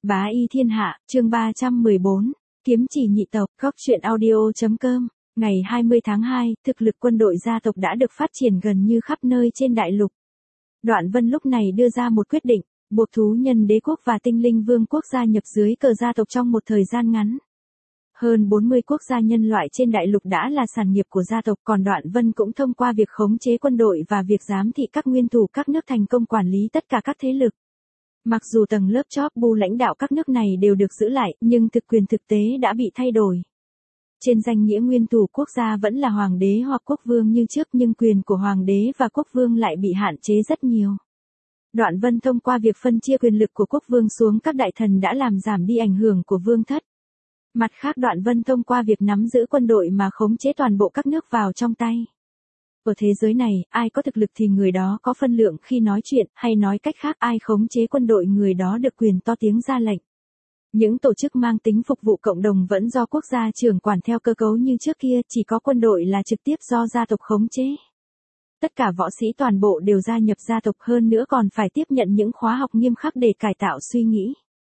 Bá y thiên hạ, chương 314, kiếm chỉ nhị tộc, góc truyện audio.com. Ngày 20 tháng 2, thực lực quân đội gia tộc đã được phát triển gần như khắp nơi trên đại lục. Đoạn Vân lúc này đưa ra một quyết định, buộc thú nhân đế quốc và tinh linh vương quốc gia nhập dưới cờ gia tộc trong một thời gian ngắn. Hơn 40 quốc gia nhân loại trên đại lục đã là sản nghiệp của gia tộc, còn Đoạn Vân cũng thông qua việc khống chế quân đội và việc giám thị các nguyên thủ các nước thành công quản lý tất cả các thế lực. Mặc dù tầng lớp chóp bu lãnh đạo các nước này đều được giữ lại, nhưng thực quyền thực tế đã bị thay đổi. Trên danh nghĩa nguyên thủ quốc gia vẫn là hoàng đế hoặc quốc vương như trước, nhưng quyền của hoàng đế và quốc vương lại bị hạn chế rất nhiều. Đoạn Vân thông qua việc phân chia quyền lực của quốc vương xuống các đại thần đã làm giảm đi ảnh hưởng của vương thất. Mặt khác, Đoạn Vân thông qua việc nắm giữ quân đội mà khống chế toàn bộ các nước vào trong tay. Ở thế giới này, ai có thực lực thì người đó có phân lượng khi nói chuyện, hay nói cách khác, ai khống chế quân đội người đó được quyền to tiếng ra lệnh. Những tổ chức mang tính phục vụ cộng đồng vẫn do quốc gia trưởng quản theo cơ cấu như trước kia, chỉ có quân đội là trực tiếp do gia tộc khống chế. Tất cả võ sĩ toàn bộ đều gia nhập gia tộc, hơn nữa còn phải tiếp nhận những khóa học nghiêm khắc để cải tạo suy nghĩ.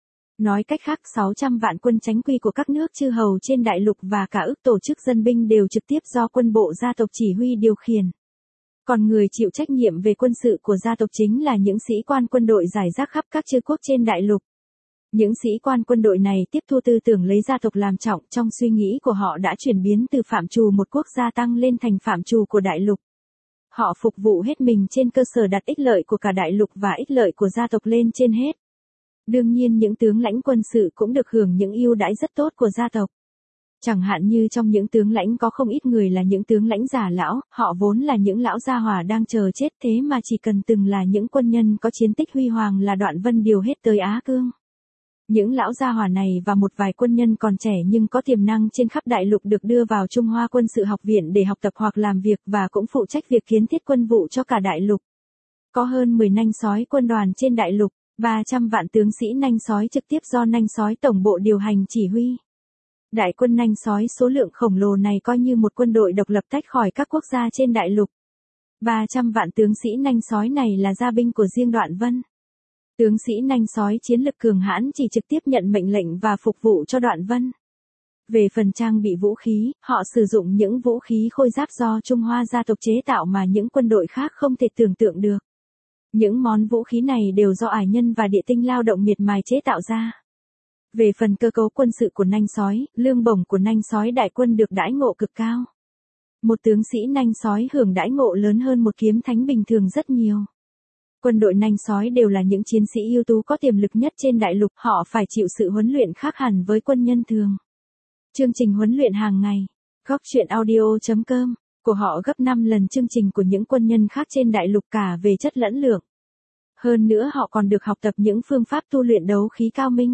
Nói cách khác, 600 vạn quân chánh quy của các nước chư hầu trên đại lục và cả ức tổ chức dân binh đều trực tiếp do quân bộ gia tộc chỉ huy điều khiển. Còn người chịu trách nhiệm về quân sự của gia tộc chính là những sĩ quan quân đội rải rác khắp các chư quốc trên đại lục. Những sĩ quan quân đội này tiếp thu tư tưởng lấy gia tộc làm trọng, trong suy nghĩ của họ đã chuyển biến từ phạm trù một quốc gia tăng lên thành phạm trù của đại lục. Họ phục vụ hết mình trên cơ sở đặt ích lợi của cả đại lục và ích lợi của gia tộc lên trên hết. Đương nhiên những tướng lãnh quân sự cũng được hưởng những ưu đãi rất tốt của gia tộc. Chẳng hạn như trong những tướng lãnh có không ít người là những tướng lãnh già lão, họ vốn là những lão gia hỏa đang chờ chết, thế mà chỉ cần từng là những quân nhân có chiến tích huy hoàng là Đoạn Vân điều hết tới Á Cương. Những lão gia hỏa này và một vài quân nhân còn trẻ nhưng có tiềm năng trên khắp đại lục được đưa vào Trung Hoa Quân sự học viện để học tập hoặc làm việc, và cũng phụ trách việc kiến thiết quân vụ cho cả đại lục. Có hơn 10 nanh sói quân đoàn trên đại lục, 300 vạn tướng sĩ nanh sói trực tiếp do nanh sói tổng bộ điều hành chỉ huy. Đại quân nanh sói số lượng khổng lồ này coi như một quân đội độc lập tách khỏi các quốc gia trên đại lục. 300 vạn tướng sĩ nanh sói này là gia binh của riêng Đoạn Vân. Tướng sĩ nanh sói chiến lực cường hãn chỉ trực tiếp nhận mệnh lệnh và phục vụ cho Đoạn Vân. Về phần trang bị vũ khí, họ sử dụng những vũ khí khôi giáp do Trung Hoa gia tộc chế tạo mà những quân đội khác không thể tưởng tượng được. Những món vũ khí này đều do ải nhân và địa tinh lao động miệt mài chế tạo ra. Về phần cơ cấu quân sự của nanh sói, lương bổng của nanh sói đại quân được đãi ngộ cực cao. Một tướng sĩ nanh sói hưởng đãi ngộ lớn hơn một kiếm thánh bình thường rất nhiều. Quân đội nanh sói đều là những chiến sĩ ưu tú có tiềm lực nhất trên đại lục, họ phải chịu sự huấn luyện khác hẳn với quân nhân thường. Chương trình huấn luyện hàng ngày, góc truyện audio.com, của họ gấp 5 lần chương trình của những quân nhân khác trên đại lục cả về chất lẫn lượng. Hơn nữa họ còn được học tập những phương pháp tu luyện đấu khí cao minh.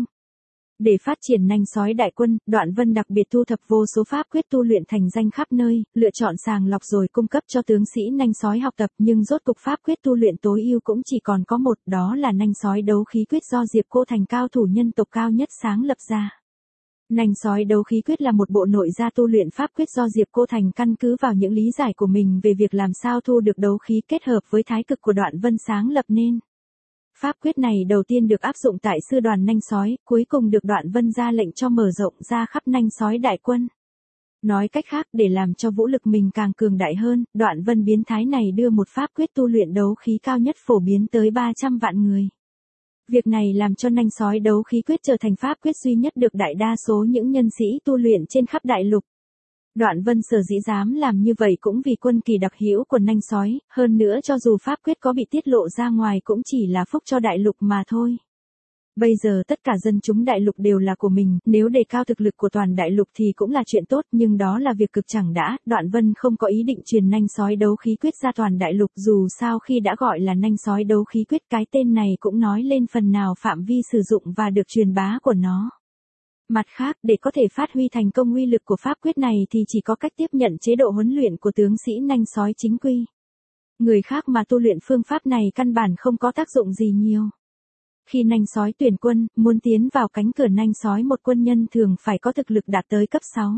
Để phát triển nanh sói đại quân, Đoạn Vân đặc biệt thu thập vô số pháp quyết tu luyện thành danh khắp nơi, lựa chọn sàng lọc rồi cung cấp cho tướng sĩ nanh sói học tập, nhưng rốt cục pháp quyết tu luyện tối ưu cũng chỉ còn có một, đó là nanh sói đấu khí quyết do Diệp Cô Thành cao thủ nhân tộc cao nhất sáng lập ra. Nanh sói đấu khí quyết là một bộ nội gia tu luyện pháp quyết do Diệp Cô Thành căn cứ vào những lý giải của mình về việc làm sao thu được đấu khí kết hợp với thái cực của Đoạn Vân sáng lập nên. Pháp quyết này đầu tiên được áp dụng tại sư đoàn nanh sói, cuối cùng được Đoạn Vân ra lệnh cho mở rộng ra khắp nanh sói đại quân. Nói cách khác, để làm cho vũ lực mình càng cường đại hơn, Đoạn Vân biến thái này đưa một pháp quyết tu luyện đấu khí cao nhất phổ biến tới 300 vạn người. Việc này làm cho nanh sói đấu khí quyết trở thành pháp quyết duy nhất được đại đa số những nhân sĩ tu luyện trên khắp đại lục. Đoạn Vân sở dĩ dám làm như vậy cũng vì quân kỳ đặc hữu của nanh sói, hơn nữa cho dù pháp quyết có bị tiết lộ ra ngoài cũng chỉ là phúc cho đại lục mà thôi. Bây giờ tất cả dân chúng đại lục đều là của mình, nếu đề cao thực lực của toàn đại lục thì cũng là chuyện tốt, nhưng đó là việc cực chẳng đã. Đoạn Vân không có ý định truyền nanh sói đấu khí quyết ra toàn đại lục, dù sao khi đã gọi là nanh sói đấu khí quyết, cái tên này cũng nói lên phần nào phạm vi sử dụng và được truyền bá của nó. Mặt khác, để có thể phát huy thành công uy lực của pháp quyết này thì chỉ có cách tiếp nhận chế độ huấn luyện của tướng sĩ nanh sói chính quy. Người khác mà tu luyện phương pháp này căn bản không có tác dụng gì nhiều. Khi nanh sói tuyển quân, muốn tiến vào cánh cửa nanh sói, một quân nhân thường phải có thực lực đạt tới cấp 6.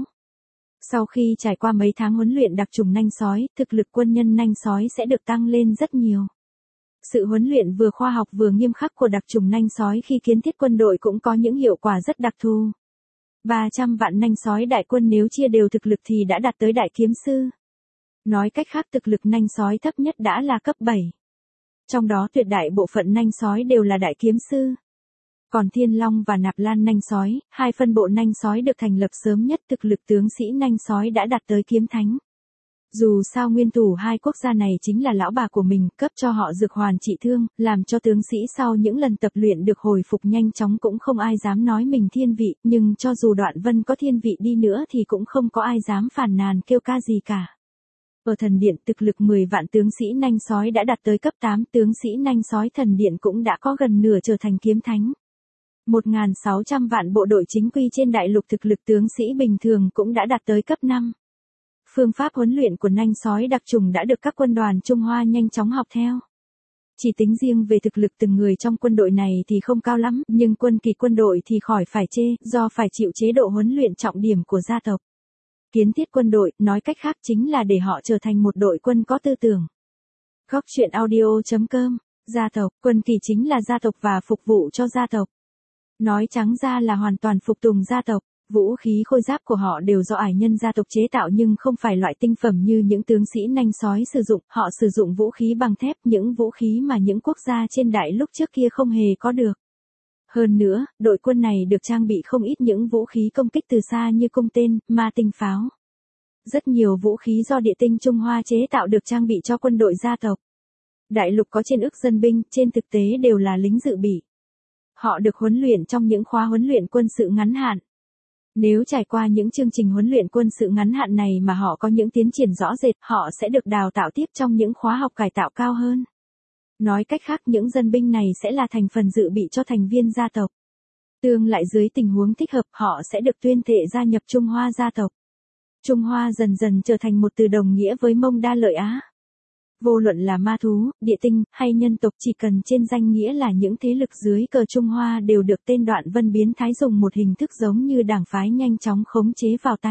Sau khi trải qua mấy tháng huấn luyện đặc trùng nanh sói, thực lực quân nhân nanh sói sẽ được tăng lên rất nhiều. Sự huấn luyện vừa khoa học vừa nghiêm khắc của đặc chủng nanh sói khi kiến thiết quân đội cũng có những hiệu quả rất đặc thù. 300 vạn nanh sói đại quân nếu chia đều thực lực thì đã đạt tới đại kiếm sư. Nói cách khác thực lực nanh sói thấp nhất đã là cấp 7. Trong đó tuyệt đại bộ phận nanh sói đều là đại kiếm sư. Còn Thiên Long và Nạp Lan nanh sói, hai phân bộ nanh sói được thành lập sớm nhất thực lực tướng sĩ nanh sói đã đạt tới kiếm thánh. Dù sao nguyên thủ hai quốc gia này chính là lão bà của mình, cấp cho họ dược hoàn trị thương, làm cho tướng sĩ sau những lần tập luyện được hồi phục nhanh chóng cũng không ai dám nói mình thiên vị, nhưng cho dù Đoạn Vân có thiên vị đi nữa thì cũng không có ai dám phàn nàn kêu ca gì cả. Ở thần điện thực lực 10 vạn tướng sĩ nanh sói đã đạt tới cấp 8, tướng sĩ nanh sói thần điện cũng đã có gần nửa trở thành kiếm thánh. 1.600 vạn bộ đội chính quy trên đại lục thực lực tướng sĩ bình thường cũng đã đạt tới cấp 5. Phương pháp huấn luyện của nanh sói đặc trùng đã được các quân đoàn Trung Hoa nhanh chóng học theo. Chỉ tính riêng về thực lực từng người trong quân đội này thì không cao lắm, nhưng quân kỳ quân đội thì khỏi phải chê, do phải chịu chế độ huấn luyện trọng điểm của gia tộc. Kiến thiết quân đội, nói cách khác chính là để họ trở thành một đội quân có tư tưởng. Góc truyện audio.com, gia tộc, quân kỳ chính là gia tộc và phục vụ cho gia tộc. Nói trắng ra là hoàn toàn phục tùng gia tộc. Vũ khí khôi giáp của họ đều do ải nhân gia tộc chế tạo nhưng không phải loại tinh phẩm như những tướng sĩ nanh sói sử dụng, họ sử dụng vũ khí bằng thép, những vũ khí mà những quốc gia trên đại lục trước kia không hề có được. Hơn nữa, đội quân này được trang bị không ít những vũ khí công kích từ xa như cung tên, ma tinh pháo. Rất nhiều vũ khí do địa tinh Trung Hoa chế tạo được trang bị cho quân đội gia tộc. Đại lục có trên ức dân binh, trên thực tế đều là lính dự bị. Họ được huấn luyện trong những khóa huấn luyện quân sự ngắn hạn. Nếu trải qua những chương trình huấn luyện quân sự ngắn hạn này mà họ có những tiến triển rõ rệt, họ sẽ được đào tạo tiếp trong những khóa học cải tạo cao hơn. Nói cách khác những dân binh này sẽ là thành phần dự bị cho thành viên gia tộc. Tương lại dưới tình huống thích hợp họ sẽ được tuyên thệ gia nhập Trung Hoa gia tộc. Trung Hoa dần dần trở thành một từ đồng nghĩa với Mông Đa Lợi Á. Vô luận là ma thú, địa tinh, hay nhân tộc chỉ cần trên danh nghĩa là những thế lực dưới cờ Trung Hoa đều được tên Đoạn Vân biến thái dùng một hình thức giống như đảng phái nhanh chóng khống chế vào tay.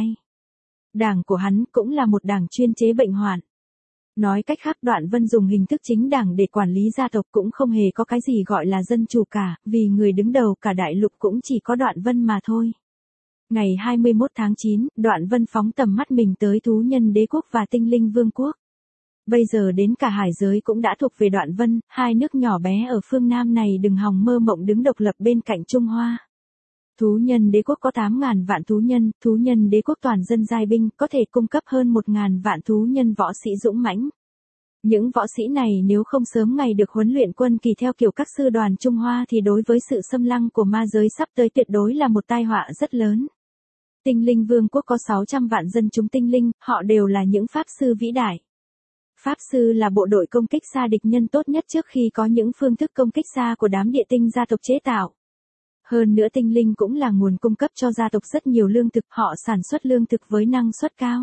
Đảng của hắn cũng là một đảng chuyên chế bệnh hoạn. Nói cách khác Đoạn Vân dùng hình thức chính đảng để quản lý gia tộc cũng không hề có cái gì gọi là dân chủ cả, vì người đứng đầu cả đại lục cũng chỉ có Đoạn Vân mà thôi. Ngày 21 tháng 9, Đoạn Vân phóng tầm mắt mình tới Thú Nhân Đế Quốc và Tinh Linh Vương Quốc. Bây giờ đến cả hải giới cũng đã thuộc về Đoạn Vân, hai nước nhỏ bé ở phương Nam này đừng hòng mơ mộng đứng độc lập bên cạnh Trung Hoa. Thú Nhân Đế Quốc có 8.000 vạn Thú Nhân Đế Quốc toàn dân giai binh, có thể cung cấp hơn 1.000 vạn thú nhân võ sĩ dũng mãnh. Những võ sĩ này nếu không sớm ngày được huấn luyện quân kỳ theo kiểu các sư đoàn Trung Hoa thì đối với sự xâm lăng của ma giới sắp tới tuyệt đối là một tai họa rất lớn. Tinh Linh Vương Quốc có 600 vạn dân chúng tinh linh, họ đều là những pháp sư vĩ đại. Pháp sư là bộ đội công kích xa địch nhân tốt nhất trước khi có những phương thức công kích xa của đám địa tinh gia tộc chế tạo. Hơn nữa tinh linh cũng là nguồn cung cấp cho gia tộc rất nhiều lương thực, họ sản xuất lương thực với năng suất cao.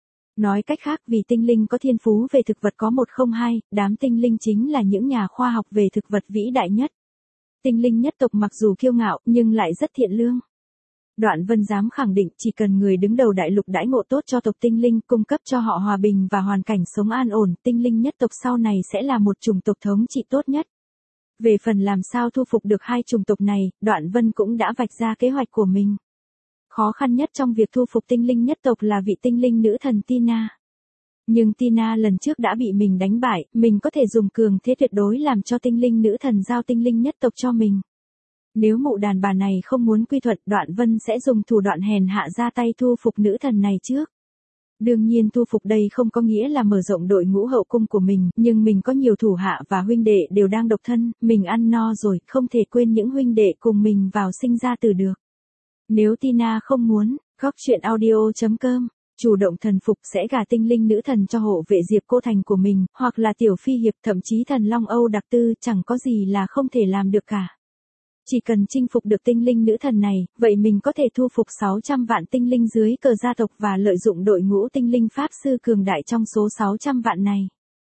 Nói cách khác vì tinh linh có thiên phú về thực vật có 102, đám tinh linh chính là những nhà khoa học về thực vật vĩ đại nhất. Tinh linh nhất tộc mặc dù kiêu ngạo nhưng lại rất thiện lương. Đoạn Vân dám khẳng định chỉ cần người đứng đầu đại lục đãi ngộ tốt cho tộc tinh linh, cung cấp cho họ hòa bình và hoàn cảnh sống an ổn, tinh linh nhất tộc sau này sẽ là một chủng tộc thống trị tốt nhất. Về phần làm sao thu phục được hai chủng tộc này, Đoạn Vân cũng đã vạch ra kế hoạch của mình. Khó khăn nhất trong việc thu phục tinh linh nhất tộc là vị tinh linh nữ thần Tina. Nhưng Tina lần trước đã bị mình đánh bại, mình có thể dùng cường thế tuyệt đối làm cho tinh linh nữ thần giao tinh linh nhất tộc cho mình. Nếu mụ đàn bà này không muốn quy thuận, Đoạn Vân sẽ dùng thủ đoạn hèn hạ ra tay thu phục nữ thần này trước. Đương nhiên thu phục đây không có nghĩa là mở rộng đội ngũ hậu cung của mình, nhưng mình có nhiều thủ hạ và huynh đệ đều đang độc thân, mình ăn no rồi, không thể quên những huynh đệ cùng mình vào sinh ra tử được. Nếu Tina không muốn, góc truyện audio.com, chủ động thần phục sẽ gả tinh linh nữ thần cho hộ vệ Diệp Cô Thành của mình, hoặc là Tiểu Phi Hiệp, thậm chí thần Long Âu Đặc Tư, chẳng có gì là không thể làm được cả. Chỉ cần chinh phục được tinh linh nữ thần này, vậy mình có thể thu phục 600 vạn tinh linh dưới cờ gia tộc và lợi dụng đội ngũ tinh linh pháp sư cường đại trong số 600 vạn này.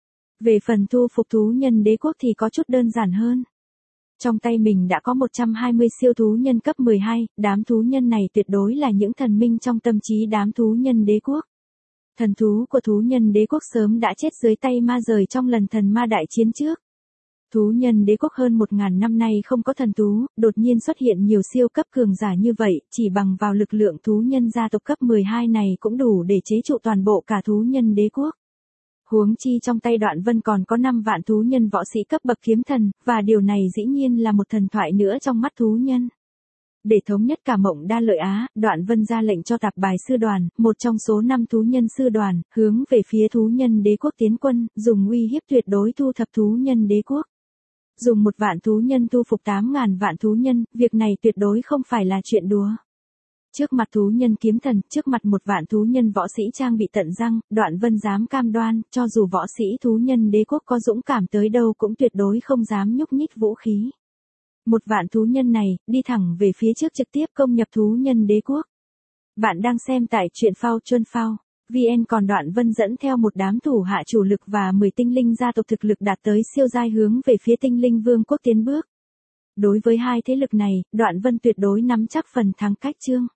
Về phần thu phục thú nhân đế quốc thì có chút đơn giản hơn. Trong tay mình đã có 120 siêu thú nhân cấp 12, đám thú nhân này tuyệt đối là những thần minh trong tâm trí đám thú nhân đế quốc. Thần thú của thú nhân đế quốc sớm đã chết dưới tay ma rời trong lần thần ma đại chiến trước. Thú nhân đế quốc hơn 1.000 năm nay không có thần thú, đột nhiên xuất hiện nhiều siêu cấp cường giả như vậy, chỉ bằng vào lực lượng thú nhân gia tộc cấp 12 này cũng đủ để chế trụ toàn bộ cả thú nhân đế quốc. Huống chi trong tay Đoạn Vân còn có 5 vạn thú nhân võ sĩ cấp bậc kiếm thần, và điều này dĩ nhiên là một thần thoại nữa trong mắt thú nhân. Để thống nhất cả Mộng Đa Lợi Á, Đoạn Vân ra lệnh cho Tạp Bài sư đoàn, một trong số 5 thú nhân sư đoàn, hướng về phía thú nhân đế quốc tiến quân, dùng uy hiếp tuyệt đối thu thập thú nhân đế quốc. Dùng 1 vạn thú nhân thu phục 8.000 vạn thú nhân, việc này tuyệt đối không phải là chuyện đùa. Trước mặt thú nhân kiếm thần, trước mặt 1 vạn thú nhân võ sĩ trang bị tận răng, Đoạn Vân dám cam đoan, cho dù võ sĩ thú nhân đế quốc có dũng cảm tới đâu cũng tuyệt đối không dám nhúc nhích vũ khí. 1 vạn thú nhân này, đi thẳng về phía trước trực tiếp công nhập thú nhân đế quốc. Bạn đang xem tại truyện phao Chuân Phao. VN còn Đoạn Vân dẫn theo một đám thủ hạ chủ lực và 10 tinh linh gia tộc thực lực đạt tới siêu giai hướng về phía tinh linh vương quốc tiến bước. Đối với hai thế lực này, Đoạn Vân tuyệt đối nắm chắc phần thắng cách chương.